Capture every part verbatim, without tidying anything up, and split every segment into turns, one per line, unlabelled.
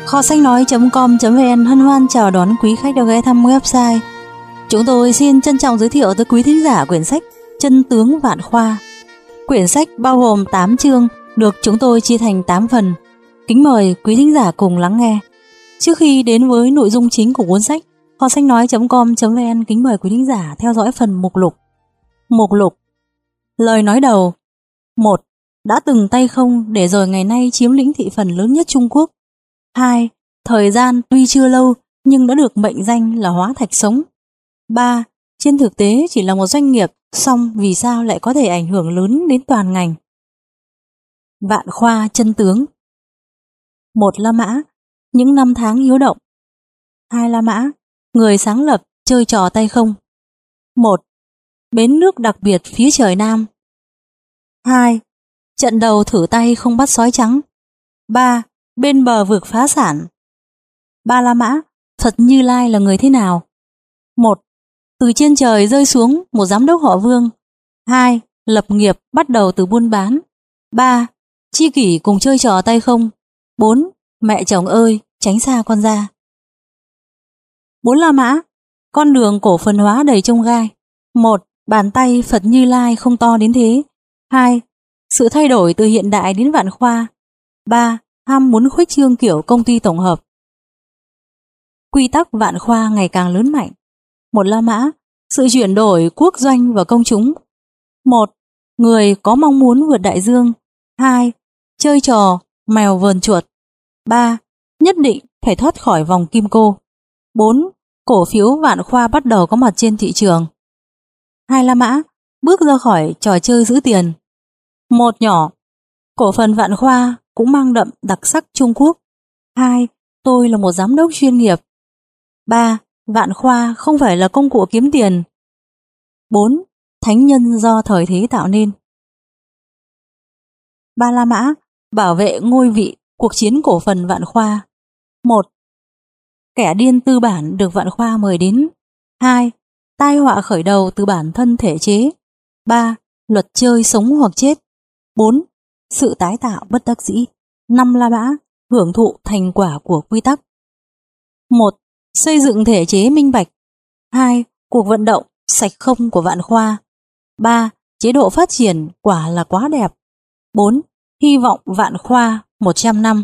Kho sách nói.com.vn hân hoan chào đón quý khách đã ghé thăm website. Chúng tôi xin trân trọng giới thiệu tới quý thính giả quyển sách Chân tướng Vạn Khoa. Quyển sách bao gồm tám chương được chúng tôi chia thành tám phần. Kính mời quý thính giả cùng lắng nghe. Trước khi đến với nội dung chính của cuốn sách, Kho sách nói.com.vn kính mời quý thính giả theo dõi phần mục lục. Mục lục. Lời nói đầu. một. Đã từng tay không để rồi ngày nay chiếm lĩnh thị phần lớn nhất Trung Quốc. hai. Thời gian tuy chưa lâu nhưng đã được mệnh danh là hóa thạch sống. ba. Trên thực tế chỉ là một doanh nghiệp, song vì sao lại có thể ảnh hưởng lớn đến toàn ngành. Vạn Khoa chân tướng. Một. La Mã, những năm tháng hiếu động. Hai. La Mã, người sáng lập chơi trò tay không. Một. Bến nước đặc biệt phía trời Nam. Hai. Trận đầu thử tay không bắt sói trắng. Ba. Bên bờ vực phá sản. Ba. La Mã, Phật Như Lai là người thế nào? Một. Từ trên trời rơi xuống một giám đốc họ Vương. Hai. Lập nghiệp bắt đầu từ buôn bán. Ba. Chi kỷ cùng chơi trò tay không. Bốn. Mẹ chồng ơi, tránh xa con ra. Bốn. La Mã, con đường cổ phần hóa đầy chông gai. Một. Bàn tay Phật Như Lai không to đến thế. Hai. Sự thay đổi từ hiện đại đến vạn khoa. Ba. Ham muốn khuếch trương kiểu công ty tổng hợp. Quy tắc vạn khoa ngày càng lớn mạnh. Một. La Mã, sự chuyển đổi quốc doanh và công chúng. Một. Người có mong muốn vượt đại dương. Hai. Chơi trò mèo vờn chuột. Ba. Nhất định phải thoát khỏi vòng kim cô. Bốn. Cổ phiếu vạn khoa bắt đầu có mặt trên thị trường. Hai. La Mã, bước ra khỏi trò chơi giữ tiền. Một. Nhỏ, cổ phần vạn khoa cũng mang đậm đặc sắc Trung Quốc. Hai. Tôi là một giám đốc chuyên nghiệp. Ba. Vạn khoa không phải là công cụ kiếm tiền. Bốn. Thánh nhân do thời thế tạo nên. Ba. La Mã, bảo vệ ngôi vị cuộc chiến cổ phần vạn khoa. Một. Kẻ điên tư bản được vạn khoa mời đến. Hai. Tai họa khởi đầu từ bản thân thể chế. Ba. Luật chơi sống hoặc chết. Bốn. Sự tái tạo bất đắc dĩ. Năm. La Mã, hưởng thụ thành quả của quy tắc. Một. Xây dựng thể chế minh bạch. Hai. Cuộc vận động sạch không của vạn khoa. Ba. Chế độ phát triển quả là quá đẹp. Bốn. Hy vọng vạn khoa một trăm năm.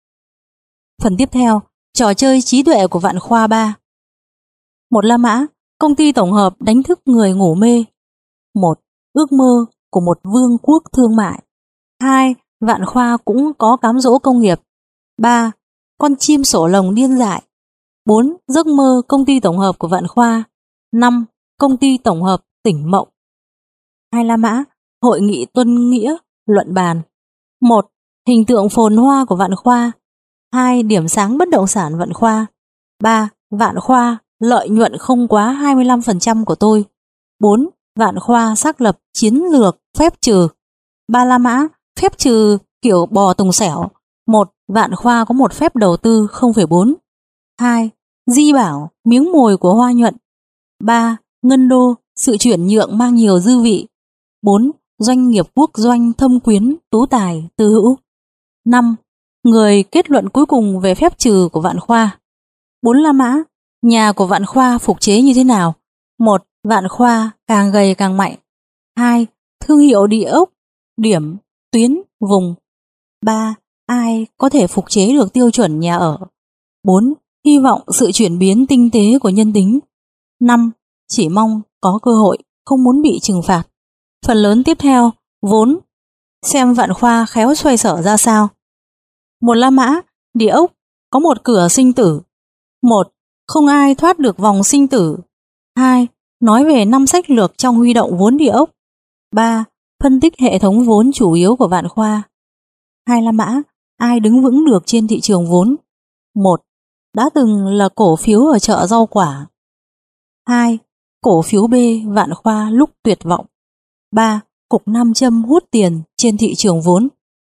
Phần tiếp theo, trò chơi trí tuệ của vạn khoa ba. Một. La Mã, công ty tổng hợp đánh thức người ngủ mê. Một. Ước mơ của một vương quốc thương mại. Hai. Vạn khoa cũng có cám dỗ công nghiệp. Ba. Con chim sổ lồng điên dại. Bốn. Giấc mơ công ty tổng hợp của vạn khoa. Năm. Công ty tổng hợp tỉnh mộng. Hai. La Mã, hội nghị tuân nghĩa, luận bàn. Một. Hình tượng phồn hoa của vạn khoa. Hai. Điểm sáng bất động sản vạn khoa. Ba. Vạn khoa, lợi nhuận không quá hai mươi lăm phần trăm của tôi. Bốn. Vạn khoa xác lập chiến lược phép trừ. Ba. La Mã, phép trừ kiểu bò tùng xẻo. Một. Vạn khoa có một phép đầu tư không phẩy bốn. Hai. Di bảo, miếng mồi của hoa nhuận. Ba. Ngân đô, sự chuyển nhượng mang nhiều dư vị. Bốn. Doanh nghiệp quốc doanh thâm quyến, tú tài, tư hữu. Năm. Người kết luận cuối cùng về phép trừ của vạn khoa. Bốn. La Mã, nhà của vạn khoa phục chế như thế nào? Một. Vạn khoa càng gầy càng mạnh. Hai. Thương hiệu địa ốc, điểm, tuyến, vùng. Ba. Ai có thể phục chế được tiêu chuẩn nhà ở? Bốn. Hy vọng sự chuyển biến tinh tế của nhân tính. Năm. Chỉ mong có cơ hội, không muốn bị trừng phạt. Phần lớn tiếp theo, vốn. Xem vạn khoa khéo xoay sở ra sao. Một. La Mã, địa ốc có một cửa sinh tử. Một. Không ai thoát được vòng sinh tử. Hai. Nói về năm sách lược trong huy động vốn địa ốc. Ba. Phân tích hệ thống vốn chủ yếu của vạn khoa. Hai. La Mã, ai đứng vững được trên thị trường vốn? Một. Đã từng là cổ phiếu ở chợ rau quả. Hai. Cổ phiếu B vạn khoa lúc tuyệt vọng. Ba. Cục nam châm hút tiền trên thị trường vốn.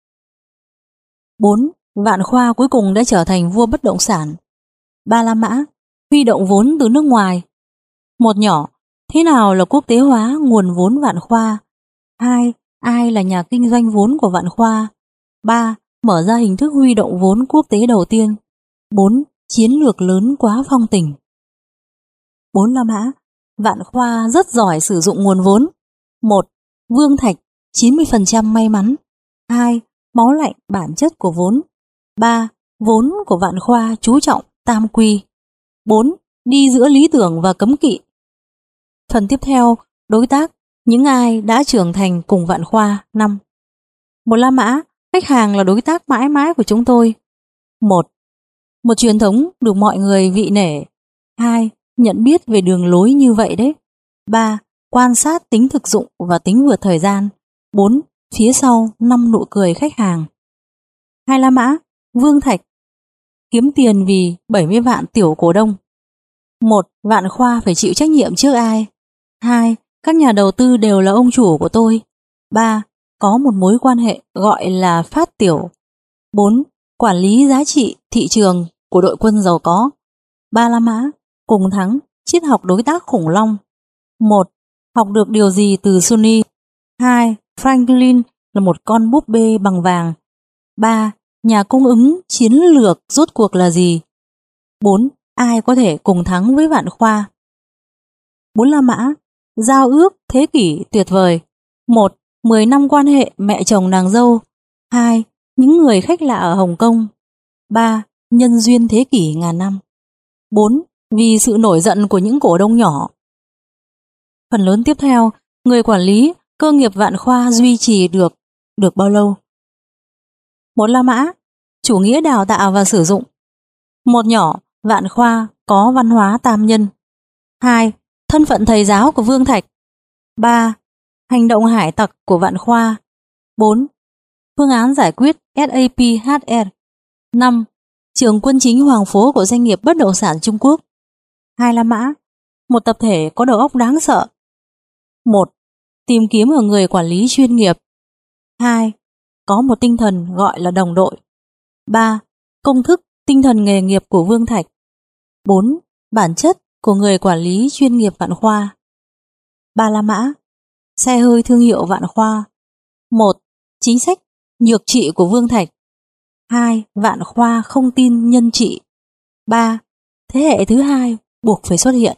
Bốn. Vạn khoa cuối cùng đã trở thành vua bất động sản. Ba. La Mã, huy động vốn từ nước ngoài. Một. Nhỏ, thế nào là quốc tế hóa nguồn vốn vạn khoa? Hai. Ai là nhà kinh doanh vốn của vạn khoa? Ba. Mở ra hình thức huy động vốn quốc tế đầu tiên. bốn. Chiến lược lớn quá phong tình. Bốn La Mã, Vạn Khoa rất giỏi sử dụng nguồn vốn. Một. Vương Thạch, chín mươi phần trăm may mắn. Hai. Máu lạnh bản chất của vốn. Ba. Vốn của Vạn Khoa chú trọng tam quy. Bốn. Đi giữa lý tưởng và cấm kỵ. Phần tiếp theo, đối tác, những ai đã trưởng thành cùng Vạn Khoa. Năm. Một La Mã, khách hàng là đối tác mãi mãi của chúng tôi. Một. Một truyền thống được mọi người vị nể. Hai. Nhận biết về đường lối như vậy đấy. Ba. Quan sát tính thực dụng và tính vượt thời gian. Bốn. Phía sau năm nụ cười khách hàng. Hai La Mã, Vương Thạch, kiếm tiền vì bảy mươi vạn tiểu cổ đông. Một. Vạn Khoa phải chịu trách nhiệm trước ai? Hai. Các nhà đầu tư đều là ông chủ của tôi. Ba. Có một mối quan hệ gọi là phát tiểu. Bốn. Quản lý giá trị thị trường của đội quân giàu có. Ba La Mã, cùng thắng, triết học đối tác khủng long. Một. Học được điều gì từ Sony? Hai. Franklin là một con búp bê bằng vàng. Ba. Nhà cung ứng chiến lược rốt cuộc là gì? Bốn. Ai có thể cùng thắng với Vạn Khoa? Bốn La Mã, giao ước thế kỷ tuyệt vời. Một. Mười năm quan hệ mẹ chồng nàng dâu. Hai. Những người khách lạ ở Hồng Kông. Ba. Nhân duyên thế kỷ ngàn năm. Bốn. Vì sự nổi giận của những cổ đông nhỏ. Phần lớn tiếp theo, người quản lý cơ nghiệp Vạn Khoa duy trì được được bao lâu? Một La Mã, chủ nghĩa đào tạo và sử dụng. Một nhỏ, Vạn Khoa có văn hóa tam nhân. Hai. Thân phận thầy giáo của Vương Thạch. Ba. Hành động hải tặc của Vạn Khoa. Bốn. Phương án giải quyết ét a pê hát rờ. Năm. Trường quân chính Hoàng Phố của doanh nghiệp bất động sản Trung Quốc. Hai La Mã, một tập thể có đầu óc đáng sợ. Một. Tìm kiếm ở người quản lý chuyên nghiệp. Hai. Có một tinh thần gọi là đồng đội. Ba. Công thức tinh thần nghề nghiệp của Vương Thạch. Bốn. Bản chất của người quản lý chuyên nghiệp Vạn Khoa. Ba La Mã, xe hơi thương hiệu Vạn Khoa. Một. Chính sách nhược trị của Vương Thạch. Hai. Vạn Khoa không tin nhân trị. Ba. Thế hệ thứ hai buộc phải xuất hiện.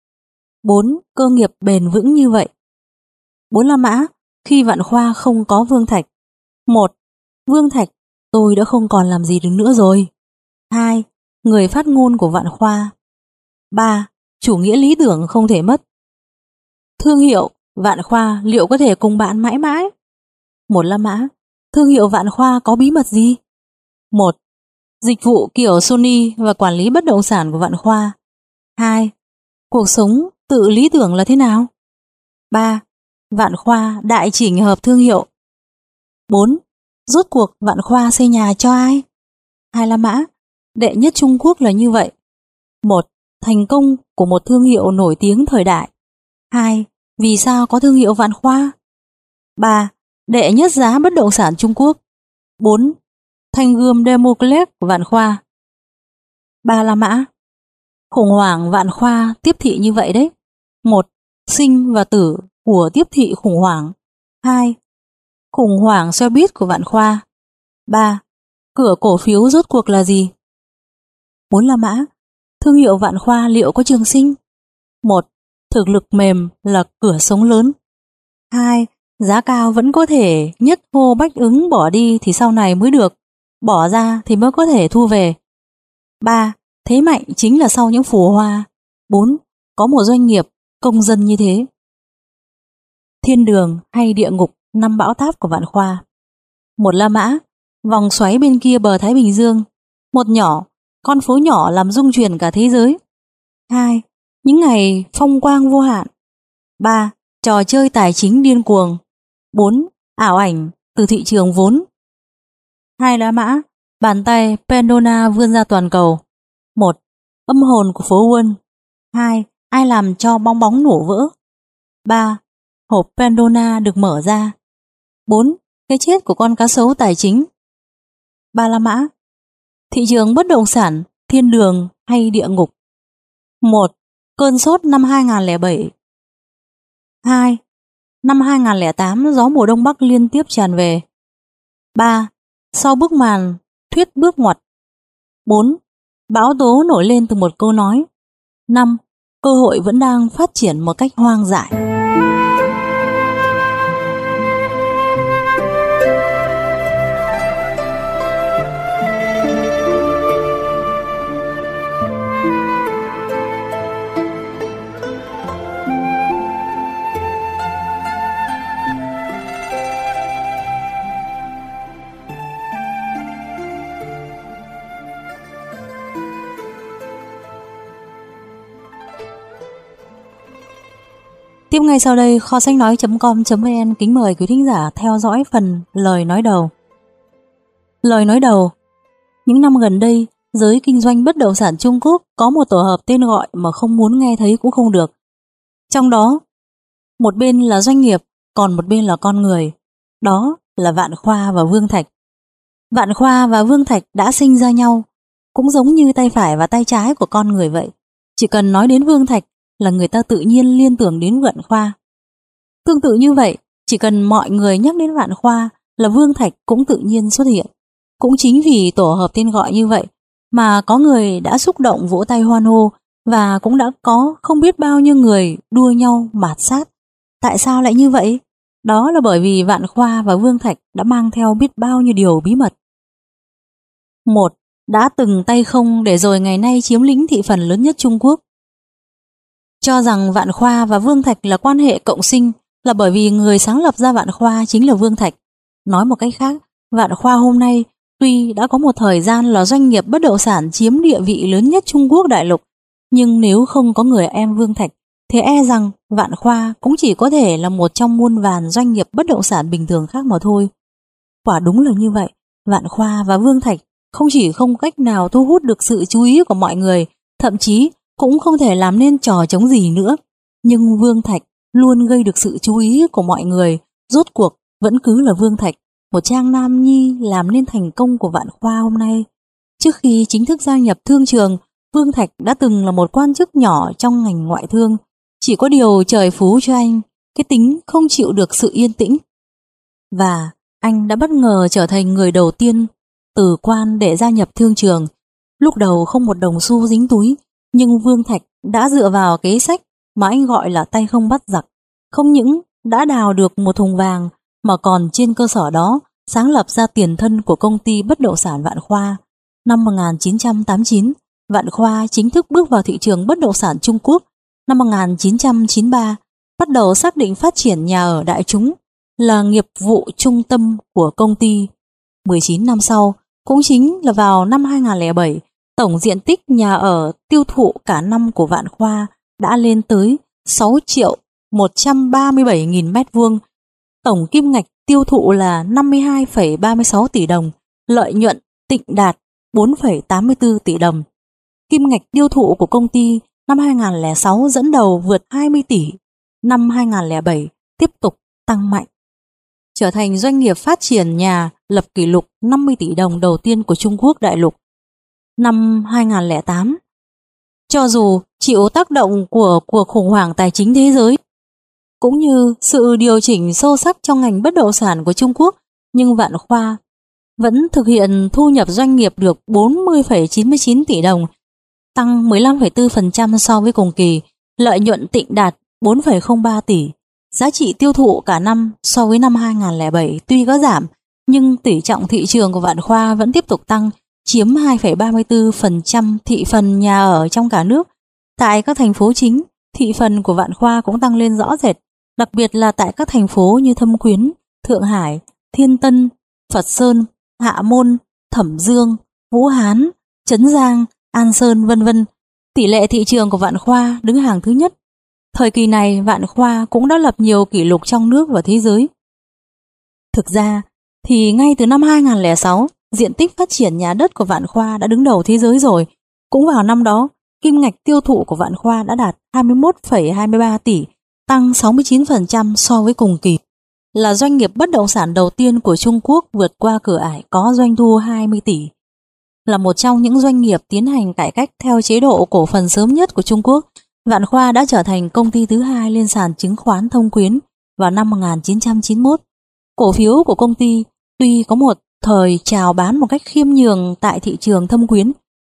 Bốn. Cơ nghiệp bền vững như vậy. Bốn La Mã, khi Vạn Khoa không có Vương Thạch. Một. Vương Thạch, tôi đã không còn làm gì được nữa rồi. Hai. Người phát ngôn của Vạn Khoa. Ba. Chủ nghĩa lý tưởng không thể mất. Thương hiệu Vạn Khoa liệu có thể cùng bạn mãi mãi? Một La Mã, thương hiệu Vạn Khoa có bí mật gì? Một. Dịch vụ kiểu Sony và quản lý bất động sản của Vạn Khoa. Hai. Cuộc sống tự lý tưởng là thế nào? Ba. Vạn Khoa đại chỉnh hợp thương hiệu. Bốn. Rốt cuộc Vạn Khoa xây nhà cho ai? Hai La Mã, đệ nhất Trung Quốc là như vậy. Một. Thành công của một thương hiệu nổi tiếng thời đại. Hai. Vì sao có thương hiệu Vạn Khoa? Ba. Đệ nhất giá bất động sản Trung Quốc. Bốn. Thanh gươm Damocles của Vạn Khoa. Ba La Mã, khủng hoảng Vạn Khoa tiếp thị như vậy đấy. Một. Sinh và tử của tiếp thị khủng hoảng. Hai. Khủng hoảng xe buýt của Vạn Khoa. Ba. Cửa cổ phiếu rốt cuộc là gì? Bốn La Mã, thương hiệu Vạn Khoa liệu có trường sinh? Một. Thực lực mềm là cửa sống lớn. Hai. Giá cao vẫn có thể nhất hô bách ứng bỏ đi thì sau này mới được, bỏ ra thì mới có thể thu về. Ba. Thế mạnh chính là sau những phù hoa. Bốn. Có một doanh nghiệp công dân như thế. Thiên đường hay địa ngục, năm bão táp của Vạn Khoa. Một La Mã, vòng xoáy bên kia bờ Thái Bình Dương. Một nhỏ, con phố nhỏ làm rung chuyển cả thế giới. Hai. Những ngày phong quang vô hạn. Ba. Trò chơi tài chính điên cuồng. Bốn. Ảo ảnh từ thị trường vốn. Hai La Mã, bàn tay Pandora vươn ra toàn cầu. Một. Âm hồn của phố Wall. Hai. Ai làm cho bong bóng nổ vỡ. Ba. Hộp Pandora được mở ra. Bốn. Cái chết của con cá sấu tài chính. Ba La Mã, thị trường bất động sản, thiên đường hay địa ngục. Một. Cơn sốt năm hai không không bảy. Hai. Năm hai không không tám, gió mùa đông bắc liên tiếp tràn về. Ba. Sau bức màn thuyết bước ngoặt. Bốn. Bão tố nổi lên từ một câu nói. Năm, cơ hội vẫn đang phát triển một cách hoang dại. Tiếp ngay sau đây, kho sách nói chấm com chấm vn kính mời quý thính giả theo dõi phần lời nói đầu. Lời nói đầu. Những năm gần đây, giới kinh doanh bất động sản Trung Quốc có một tổ hợp tên gọi mà không muốn nghe thấy cũng không được. Trong đó, một bên là doanh nghiệp, còn một bên là con người. Đó là Vạn Khoa và Vương Thạch. Vạn Khoa và Vương Thạch đã sinh ra nhau, cũng giống như tay phải và tay trái của con người vậy. Chỉ cần nói đến Vương Thạch là người ta tự nhiên liên tưởng đến Vạn Khoa. Tương tự như vậy, chỉ cần mọi người nhắc đến Vạn Khoa là Vương Thạch cũng tự nhiên xuất hiện. Cũng chính vì tổ hợp tên gọi như vậy mà có người đã xúc động vỗ tay hoan hô, và cũng đã có không biết bao nhiêu người đua nhau mạt sát. Tại sao lại như vậy? Đó là bởi vì Vạn Khoa và Vương Thạch đã mang theo biết bao nhiêu điều bí mật. Một, đã từng tay không để rồi ngày nay chiếm lĩnh thị phần lớn nhất Trung Quốc. Cho rằng Vạn Khoa và Vương Thạch là quan hệ cộng sinh là bởi vì người sáng lập ra Vạn Khoa chính là Vương Thạch. Nói một cách khác, Vạn Khoa hôm nay tuy đã có một thời gian là doanh nghiệp bất động sản chiếm địa vị lớn nhất Trung Quốc đại lục, nhưng nếu không có người em Vương Thạch thì e rằng Vạn Khoa cũng chỉ có thể là một trong muôn vàn doanh nghiệp bất động sản bình thường khác mà thôi. Quả đúng là như vậy, Vạn Khoa và Vương Thạch không chỉ không cách nào thu hút được sự chú ý của mọi người, thậm chí cũng không thể làm nên trò chống gì nữa. Nhưng Vương Thạch luôn gây được sự chú ý của mọi người, rốt cuộc vẫn cứ là Vương Thạch, một trang nam nhi làm nên thành công của Vạn Khoa hôm nay. Trước khi chính thức gia nhập thương trường, Vương Thạch đã từng là một quan chức nhỏ trong ngành ngoại thương. Chỉ có điều trời phú cho anh cái tính không chịu được sự yên tĩnh. Và anh đã bất ngờ trở thành người đầu tiên từ quan để gia nhập thương trường. Lúc đầu không một đồng xu dính túi, nhưng Vương Thạch đã dựa vào kế sách mà anh gọi là tay không bắt giặc. Không những đã đào được một thùng vàng, mà còn trên cơ sở đó sáng lập ra tiền thân của công ty bất động sản Vạn Khoa. Năm một nghìn chín trăm tám mươi chín, Vạn Khoa chính thức bước vào thị trường bất động sản Trung Quốc. Năm một nghìn chín trăm chín mươi ba, bắt đầu xác định phát triển nhà ở đại chúng là nghiệp vụ trung tâm của công ty. mười chín năm sau, cũng chính là vào năm hai nghìn không trăm lẻ bảy, tổng diện tích nhà ở tiêu thụ cả năm của Vạn Khoa đã lên tới sáu triệu một trăm ba mươi bảy nghìn mét vuông. Tổng kim ngạch tiêu thụ là năm mươi hai phẩy ba mươi sáu tỷ đồng, lợi nhuận tịnh đạt bốn phẩy tám mươi tư tỷ đồng. Kim ngạch tiêu thụ của công ty năm hai nghìn không trăm lẻ sáu dẫn đầu vượt hai mươi tỷ, năm hai nghìn không trăm lẻ bảy tiếp tục tăng mạnh, trở thành doanh nghiệp phát triển nhà lập kỷ lục năm mươi tỷ đồng đầu tiên của Trung Quốc đại lục. Năm hai nghìn không trăm lẻ tám, cho dù chịu tác động của cuộc khủng hoảng tài chính thế giới cũng như sự điều chỉnh sâu sắc trong ngành bất động sản của Trung Quốc, nhưng Vạn Khoa vẫn thực hiện thu nhập doanh nghiệp được bốn mươi phẩy chín mươi chín tỷ đồng, tăng mười lăm phẩy bốn phần trăm so với cùng kỳ, lợi nhuận tịnh đạt bốn phẩy không ba tỷ. Giá trị tiêu thụ cả năm so với năm hai nghìn không trăm lẻ bảy tuy có giảm, nhưng tỷ trọng thị trường của Vạn Khoa vẫn tiếp tục tăng, chiếm hai phẩy ba mươi tư phần trăm thị phần nhà ở trong cả nước. Tại các thành phố chính, thị phần của Vạn Khoa cũng tăng lên rõ rệt, đặc biệt là tại các thành phố như Thâm Quyến, Thượng Hải, Thiên Tân, Phật Sơn, Hạ Môn, Thẩm Dương, Vũ Hán, Trấn Giang, An Sơn vân vân. Tỷ lệ thị trường của Vạn Khoa đứng hàng thứ nhất. Thời kỳ này, Vạn Khoa cũng đã lập nhiều kỷ lục trong nước và thế giới. Thực ra thì ngay từ năm hai nghìn không trăm lẻ sáu, diện tích phát triển nhà đất của Vạn Khoa đã đứng đầu thế giới rồi. Cũng vào năm đó, kim ngạch tiêu thụ của Vạn Khoa đã đạt hai mươi mốt phẩy hai mươi ba tỷ, tăng sáu mươi chín phần trăm so với cùng kỳ. Là doanh nghiệp bất động sản đầu tiên của Trung Quốc vượt qua cửa ải có doanh thu hai mươi tỷ. Là một trong những doanh nghiệp tiến hành cải cách theo chế độ cổ phần sớm nhất của Trung Quốc, Vạn Khoa đã trở thành công ty thứ hai lên sàn chứng khoán Thông Quyến vào năm một nghìn chín trăm chín mươi mốt. Cổ phiếu của công ty tuy có một thời chào bán một cách khiêm nhường tại thị trường Thâm Quyến,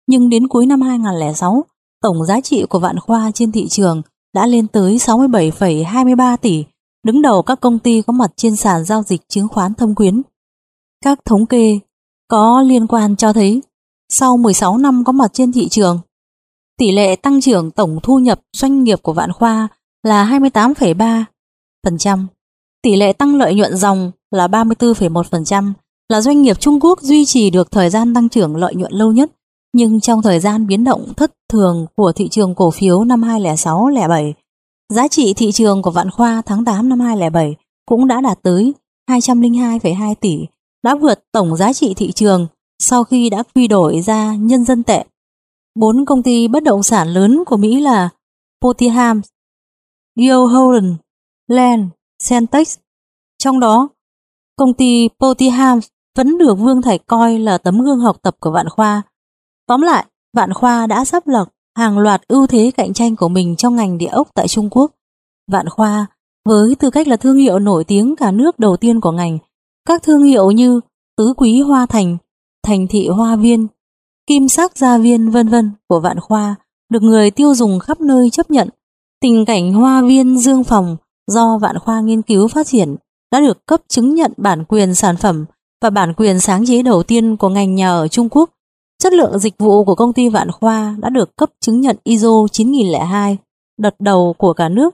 Nhưng đến cuối năm hai nghìn không trăm lẻ sáu, tổng giá trị của Vạn Khoa trên thị trường đã lên tới sáu mươi bảy phẩy hai mươi ba tỷ, đứng đầu các công ty có mặt trên sàn giao dịch chứng khoán Thâm Quyến. Các thống kê có liên quan cho thấy, sau mười sáu năm có mặt trên thị trường, tỷ lệ tăng trưởng tổng thu nhập doanh nghiệp của Vạn Khoa là hai mươi tám phẩy ba phần trăm, tỷ lệ tăng lợi nhuận ròng là ba mươi tư phẩy một phần trăm, là doanh nghiệp Trung Quốc duy trì được thời gian tăng trưởng lợi nhuận lâu nhất. Nhưng trong thời gian biến động thất thường của thị trường cổ phiếu năm hai nghìn không trăm lẻ sáu lẻ bảy, giá trị thị trường của Vạn Khoa tháng tám năm hai nghìn không trăm lẻ bảy cũng đã đạt tới hai trăm lẻ hai phẩy hai tỷ, đã vượt tổng giá trị thị trường sau khi đã quy đổi ra nhân dân tệ. Bốn công ty bất động sản lớn của Mỹ là Potiham, Gilhoran, Land, Centex. Trong đó, công ty Potiham vẫn được Vương Thạch coi là tấm gương học tập của Vạn Khoa. Tóm lại, Vạn Khoa đã sắp lập hàng loạt ưu thế cạnh tranh của mình trong ngành địa ốc tại Trung Quốc. Vạn Khoa, với tư cách là thương hiệu nổi tiếng cả nước đầu tiên của ngành, các thương hiệu như Tứ Quý Hoa Thành, Thành Thị Hoa Viên, Kim Sắc Gia Viên vân vân của Vạn Khoa được người tiêu dùng khắp nơi chấp nhận. Tình cảnh Hoa Viên Dương Phòng do Vạn Khoa nghiên cứu phát triển đã được cấp chứng nhận bản quyền sản phẩm và bản quyền sáng chế đầu tiên của ngành nhà ở Trung Quốc. Chất lượng dịch vụ của công ty Vạn Khoa đã được cấp chứng nhận i ét o chín nghìn lẻ hai, đợt đầu của cả nước.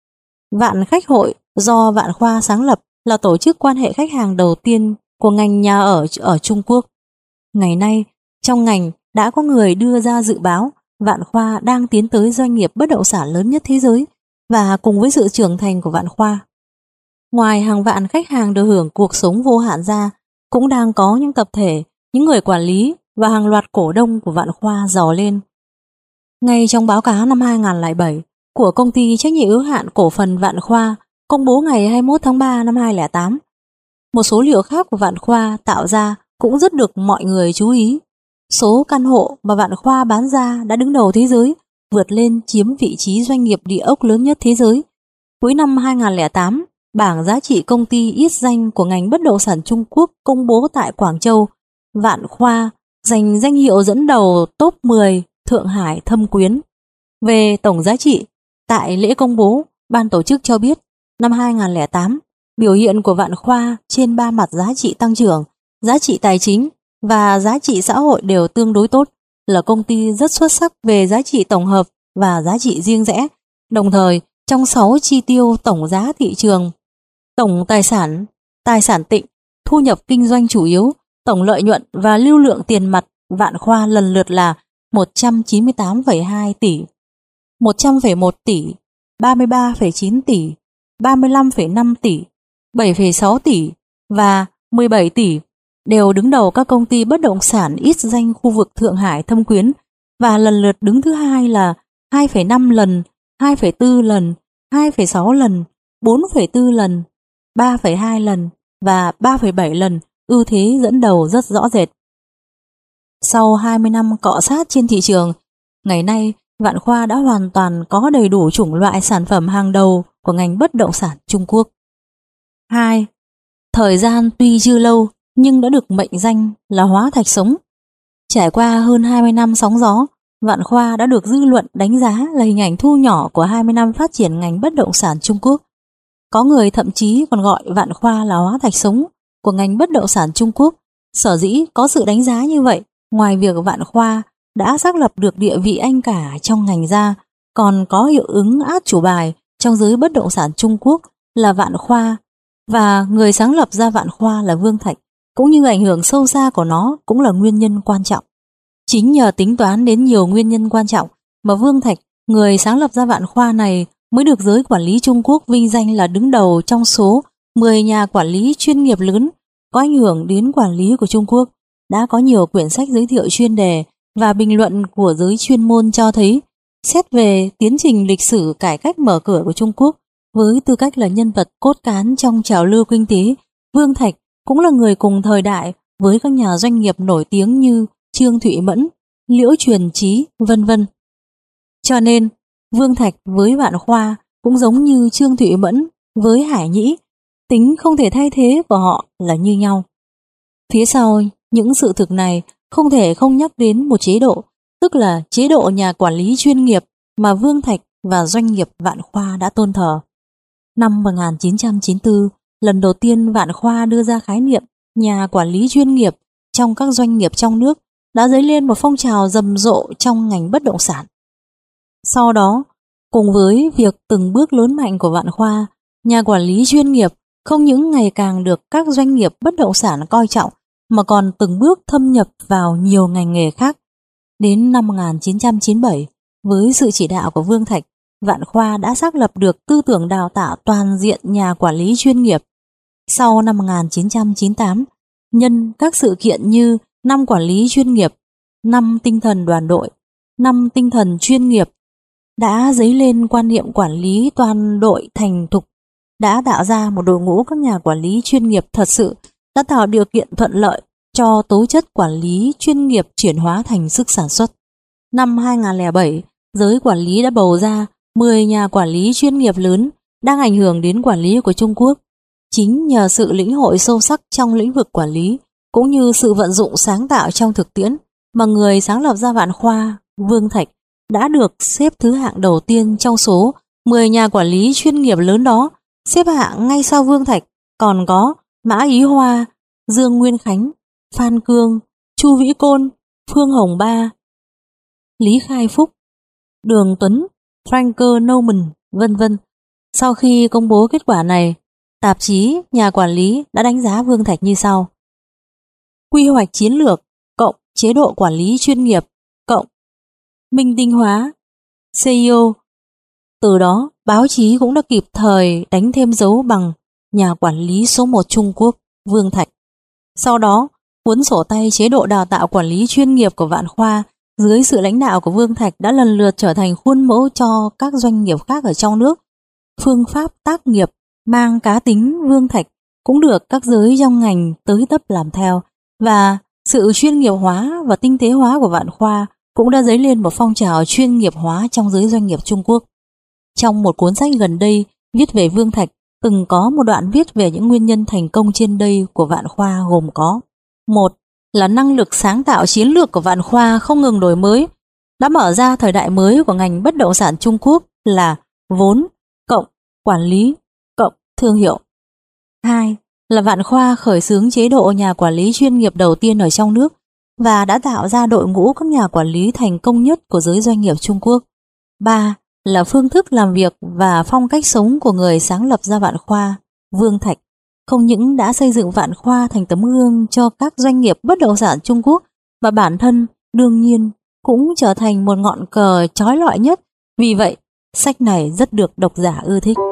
Vạn Khách Hội do Vạn Khoa sáng lập là tổ chức quan hệ khách hàng đầu tiên của ngành nhà ở ở Trung Quốc. Ngày nay, trong ngành đã có người đưa ra dự báo Vạn Khoa đang tiến tới doanh nghiệp bất động sản lớn nhất thế giới, và cùng với sự trưởng thành của Vạn Khoa, ngoài hàng vạn khách hàng được hưởng cuộc sống vô hạn ra, cũng đang có những tập thể, những người quản lý và hàng loạt cổ đông của Vạn Khoa giàu lên. Ngay trong báo cáo năm hai nghìn không trăm lẻ bảy của công ty trách nhiệm hữu hạn cổ phần Vạn Khoa công bố ngày hai mươi mốt tháng ba năm hai nghìn không trăm lẻ tám, một số liệu khác của Vạn Khoa tạo ra cũng rất được mọi người chú ý. Số căn hộ mà Vạn Khoa bán ra đã đứng đầu thế giới, vượt lên chiếm vị trí doanh nghiệp địa ốc lớn nhất thế giới. Cuối năm hai nghìn không trăm lẻ tám, bảng giá trị công ty ít danh của ngành bất động sản Trung Quốc công bố tại Quảng Châu. Vạn Khoa giành danh hiệu dẫn đầu top mười Thượng Hải Thâm Quyến. Về tổng giá trị, tại lễ công bố, ban tổ chức cho biết năm hai nghìn không trăm lẻ tám, biểu hiện của Vạn Khoa trên ba mặt giá trị tăng trưởng, giá trị tài chính và giá trị xã hội đều tương đối tốt, là công ty rất xuất sắc về giá trị tổng hợp và giá trị riêng rẽ. Đồng thời, trong sáu chi tiêu tổng giá thị trường, tổng tài sản, tài sản tịnh, thu nhập kinh doanh chủ yếu, tổng lợi nhuận và lưu lượng tiền mặt, Vạn Khoa lần lượt là một trăm chín mươi tám phẩy hai tỷ, một trăm phẩy một tỷ, ba mươi ba phẩy chín tỷ, ba mươi lăm phẩy năm tỷ, bảy phẩy sáu tỷ và mười bảy tỷ, đều đứng đầu các công ty bất động sản ít danh khu vực Thượng Hải Thâm Quyến, và lần lượt đứng thứ hai là hai phẩy năm lần, hai phẩy bốn lần, hai phẩy sáu lần, bốn phẩy bốn lần, ba phẩy hai lần và ba phẩy bảy lần, ưu thế dẫn đầu rất rõ rệt. Sau hai mươi năm cọ sát trên thị trường, ngày nay Vạn Khoa đã hoàn toàn có đầy đủ chủng loại sản phẩm hàng đầu của ngành bất động sản Trung Quốc. hai. Thời gian tuy chưa lâu nhưng đã được mệnh danh là hóa thạch sống. Trải qua hơn hai mươi năm sóng gió, Vạn Khoa đã được dư luận đánh giá là hình ảnh thu nhỏ của hai mươi năm phát triển ngành bất động sản Trung Quốc. Có người thậm chí còn gọi Vạn Khoa là hóa thạch sống của ngành bất động sản Trung Quốc. Sở dĩ có sự đánh giá như vậy, ngoài việc Vạn Khoa đã xác lập được địa vị anh cả trong ngành ra, còn có hiệu ứng át chủ bài trong giới bất động sản Trung Quốc là Vạn Khoa, và người sáng lập ra Vạn Khoa là Vương Thạch, cũng như ảnh hưởng sâu xa của nó cũng là nguyên nhân quan trọng. Chính nhờ tính toán đến nhiều nguyên nhân quan trọng mà Vương Thạch, người sáng lập ra Vạn Khoa này, mới được giới quản lý Trung Quốc vinh danh là đứng đầu trong số mười nhà quản lý chuyên nghiệp lớn có ảnh hưởng đến quản lý của Trung Quốc. Đã có nhiều quyển sách giới thiệu chuyên đề và bình luận của giới chuyên môn cho thấy, xét về tiến trình lịch sử cải cách mở cửa của Trung Quốc, với tư cách là nhân vật cốt cán trong trào lưu kinh tế, Vương Thạch cũng là người cùng thời đại với các nhà doanh nghiệp nổi tiếng như Trương Thụy Mẫn, Liễu Truyền Chí, vân vân. Cho nên, Vương Thạch với Vạn Khoa cũng giống như Trương Thụy Mẫn với Hải Nhĩ, tính không thể thay thế của họ là như nhau. Phía sau những sự thực này, không thể không nhắc đến một chế độ tức là chế độ nhà quản lý chuyên nghiệp mà Vương Thạch và doanh nghiệp Vạn Khoa đã tôn thờ. Năm một nghìn chín trăm chín mươi tư, lần đầu tiên Vạn Khoa đưa ra khái niệm nhà quản lý chuyên nghiệp trong các doanh nghiệp trong nước, đã dấy lên một phong trào rầm rộ trong ngành bất động sản. Sau đó, cùng với việc từng bước lớn mạnh của Vạn Khoa, nhà quản lý chuyên nghiệp không những ngày càng được các doanh nghiệp bất động sản coi trọng mà còn từng bước thâm nhập vào nhiều ngành nghề khác. Đến năm một nghìn chín trăm chín mươi bảy, với sự chỉ đạo của Vương Thạch, Vạn Khoa đã xác lập được tư tưởng đào tạo toàn diện nhà quản lý chuyên nghiệp. Sau năm một nghìn chín trăm chín mươi tám, nhân các sự kiện như năm quản lý chuyên nghiệp, năm tinh thần đoàn đội, năm tinh thần chuyên nghiệp, đã dấy lên quan niệm quản lý toàn đội thành thục, đã tạo ra một đội ngũ các nhà quản lý chuyên nghiệp thật sự, đã tạo điều kiện thuận lợi cho tố chất quản lý chuyên nghiệp chuyển hóa thành sức sản xuất. Năm hai nghìn không trăm lẻ bảy, giới quản lý đã bầu ra mười nhà quản lý chuyên nghiệp lớn đang ảnh hưởng đến quản lý của Trung Quốc. Chính nhờ sự lĩnh hội sâu sắc trong lĩnh vực quản lý cũng như sự vận dụng sáng tạo trong thực tiễn mà người sáng lập ra Vạn Khoa, Vương Thạch, đã được xếp thứ hạng đầu tiên trong số mười nhà quản lý chuyên nghiệp lớn đó. Xếp hạng ngay sau Vương Thạch còn có Mã Ý Hoa, Dương Nguyên Khánh, Phan Cương, Chu Vĩ Côn, Phương Hồng Ba, Lý Khai Phúc, Đường Tuấn, Franker Norman, vân vân. Sau khi công bố kết quả này, tạp chí Nhà Quản lý đã đánh giá Vương Thạch như sau: quy hoạch chiến lược cộng chế độ quản lý chuyên nghiệp cộng minh tinh hóa xê e ô. Từ đó, báo chí cũng đã kịp thời đánh thêm dấu bằng nhà quản lý số một Trung Quốc, Vương Thạch. Sau đó, cuốn sổ tay chế độ đào tạo quản lý chuyên nghiệp của Vạn Khoa dưới sự lãnh đạo của Vương Thạch đã lần lượt trở thành khuôn mẫu cho các doanh nghiệp khác ở trong nước. Phương pháp tác nghiệp mang cá tính Vương Thạch cũng được các giới trong ngành tới tấp làm theo, và sự chuyên nghiệp hóa và tinh tế hóa của Vạn Khoa cũng đã dấy lên một phong trào chuyên nghiệp hóa trong giới doanh nghiệp Trung Quốc. Trong một cuốn sách gần đây viết về Vương Thạch, từng có một đoạn viết về những nguyên nhân thành công trên đây của Vạn Khoa gồm có: một là năng lực sáng tạo chiến lược của Vạn Khoa không ngừng đổi mới, đã mở ra thời đại mới của ngành bất động sản Trung Quốc là vốn cộng quản lý cộng thương hiệu. Hai là Vạn Khoa khởi xướng chế độ nhà quản lý chuyên nghiệp đầu tiên ở trong nước và đã tạo ra đội ngũ các nhà quản lý thành công nhất của giới doanh nghiệp Trung Quốc. Ba là phương thức làm việc và phong cách sống của người sáng lập ra Vạn Khoa, Vương Thạch, không những đã xây dựng Vạn Khoa thành tấm gương cho các doanh nghiệp bất động sản Trung Quốc, mà bản thân đương nhiên cũng trở thành một ngọn cờ chói lọi nhất. Vì vậy, sách này rất được độc giả ưa thích.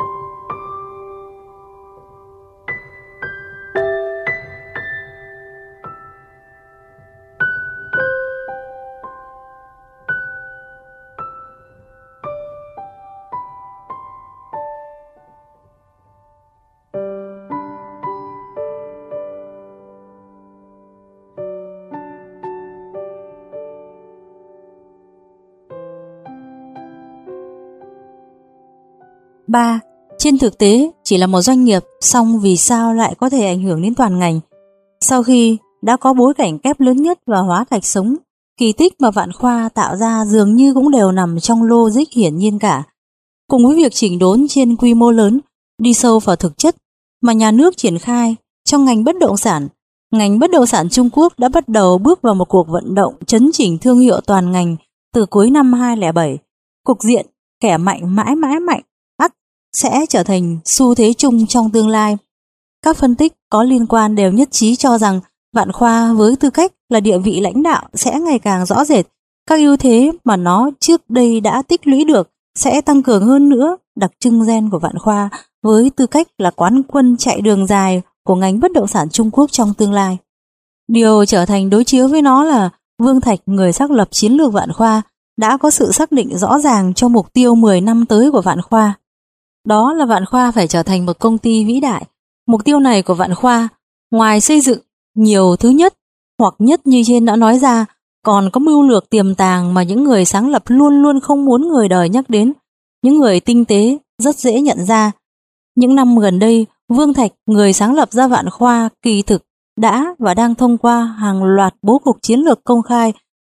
Ba. Trên thực tế chỉ là một doanh nghiệp, song vì sao lại có thể ảnh hưởng đến toàn ngành? Sau khi đã có bối cảnh kép lớn nhất và hóa thạch sống, kỳ tích mà Vạn Khoa tạo ra dường như cũng đều nằm trong logic hiển nhiên cả. Cùng với việc chỉnh đốn trên quy mô lớn, đi sâu vào thực chất mà nhà nước triển khai trong ngành bất động sản, ngành bất động sản Trung Quốc đã bắt đầu bước vào một cuộc vận động chấn chỉnh thương hiệu toàn ngành từ cuối năm hai nghìn không trăm lẻ bảy. Cục diện kẻ mạnh mãi mãi mạnh ắt sẽ trở thành xu thế chung trong tương lai. Các phân tích có liên quan đều nhất trí cho rằng Vạn Khoa với tư cách là địa vị lãnh đạo sẽ ngày càng rõ rệt. Các ưu thế mà nó trước đây đã tích lũy được sẽ tăng cường hơn nữa đặc trưng gen của Vạn Khoa với tư cách là quán quân chạy đường dài của ngành bất động sản Trung Quốc trong tương lai. Điều trở thành đối chiếu với nó là Vương Thạch, người xác lập chiến lược Vạn Khoa, đã có sự xác định rõ ràng cho mục tiêu mười năm tới của Vạn Khoa. Đó là Vạn Khoa phải trở thành một công ty vĩ đại. Mục tiêu này của Vạn Khoa, ngoài xây dựng nhiều thứ nhất hoặc nhất như trên đã nói ra, còn có mưu lược tiềm tàng mà những người sáng lập luôn luôn không muốn người đời nhắc đến. Những người tinh tế rất dễ nhận ra. Những năm gần đây, Vương Thạch, người sáng lập ra Vạn Khoa, kỳ thực đã và đang thông qua hàng loạt bố cục chiến lược công khai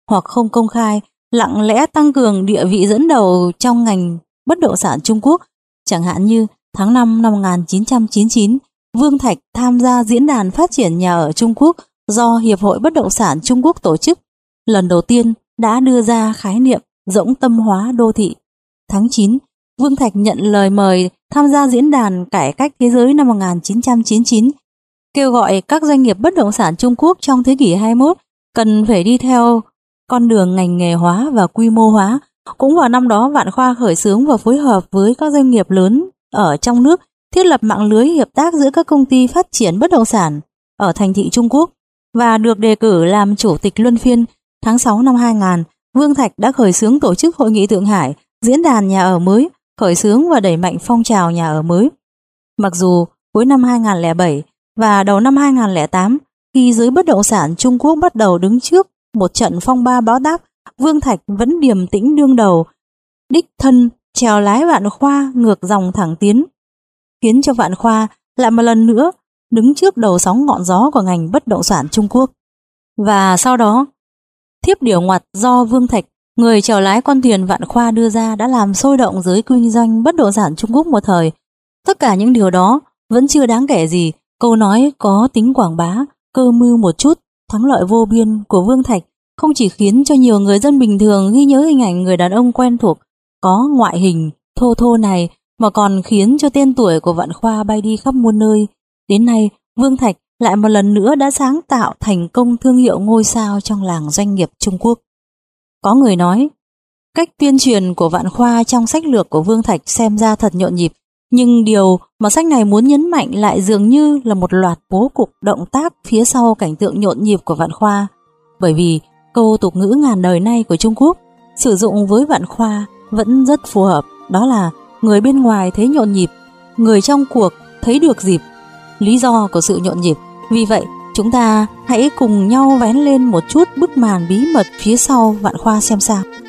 hoặc không công khai, lặng lẽ tăng cường địa vị dẫn đầu trong ngành bất động sản Trung Quốc. Chẳng hạn như tháng năm năm một nghìn chín trăm chín mươi chín, Vương Thạch tham gia diễn đàn phát triển nhà ở Trung Quốc do Hiệp hội Bất động sản Trung Quốc tổ chức, lần đầu tiên đã đưa ra khái niệm rỗng tâm hóa đô thị. Tháng chín, Vương Thạch nhận lời mời tham gia diễn đàn cải cách thế giới năm một nghìn chín trăm chín mươi chín, kêu gọi các doanh nghiệp bất động sản Trung Quốc trong thế kỷ hai mươi mốt cần phải đi theo con đường ngành nghề hóa và quy mô hóa. Cũng vào năm đó, Vạn Khoa khởi xướng và phối hợp với các doanh nghiệp lớn ở trong nước thiết lập mạng lưới hợp tác giữa các công ty phát triển bất động sản ở thành thị Trung Quốc và được đề cử làm chủ tịch luân phiên. Tháng sáu năm hai nghìn, Vương Thạch đã khởi xướng tổ chức Hội nghị Thượng Hải, diễn đàn nhà ở mới, khởi xướng và đẩy mạnh phong trào nhà ở mới. Mặc dù cuối năm hai nghìn không trăm lẻ bảy và đầu năm hai nghìn không trăm lẻ tám, khi giới bất động sản Trung Quốc bắt đầu đứng trước một trận phong ba bão táp, Vương Thạch vẫn điềm tĩnh đương đầu, đích thân chèo lái Vạn Khoa ngược dòng thẳng tiến, khiến cho Vạn Khoa lại một lần nữa đứng trước đầu sóng ngọn gió của ngành bất động sản Trung Quốc. Và sau đó, thiếp điều ngoặt do Vương Thạch, người chèo lái con thuyền Vạn Khoa đưa ra đã làm sôi động giới kinh doanh bất động sản Trung Quốc một thời. Tất cả những điều đó vẫn chưa đáng kể gì. Câu nói có tính quảng bá, cơ mưu một chút, thắng lợi vô biên của Vương Thạch không chỉ khiến cho nhiều người dân bình thường ghi nhớ hình ảnh người đàn ông quen thuộc có ngoại hình thô thô này, mà còn khiến cho tên tuổi của Vạn Khoa bay đi khắp muôn nơi. Đến nay, Vương Thạch lại một lần nữa đã sáng tạo thành công thương hiệu ngôi sao trong làng doanh nghiệp Trung Quốc. Có người nói, cách tuyên truyền của Vạn Khoa trong sách lược của Vương Thạch xem ra thật nhộn nhịp, nhưng điều mà sách này muốn nhấn mạnh lại dường như là một loạt bố cục động tác phía sau cảnh tượng nhộn nhịp của Vạn Khoa. Bởi vì câu tục ngữ ngàn đời nay của Trung Quốc sử dụng với Vạn Khoa vẫn rất phù hợp, đó là người bên ngoài thấy nhộn nhịp, người trong cuộc thấy được dịp, lý do của sự nhộn nhịp. Vì vậy, chúng ta hãy cùng nhau vén lên một chút bức màn bí mật phía sau Vạn Khoa xem sao.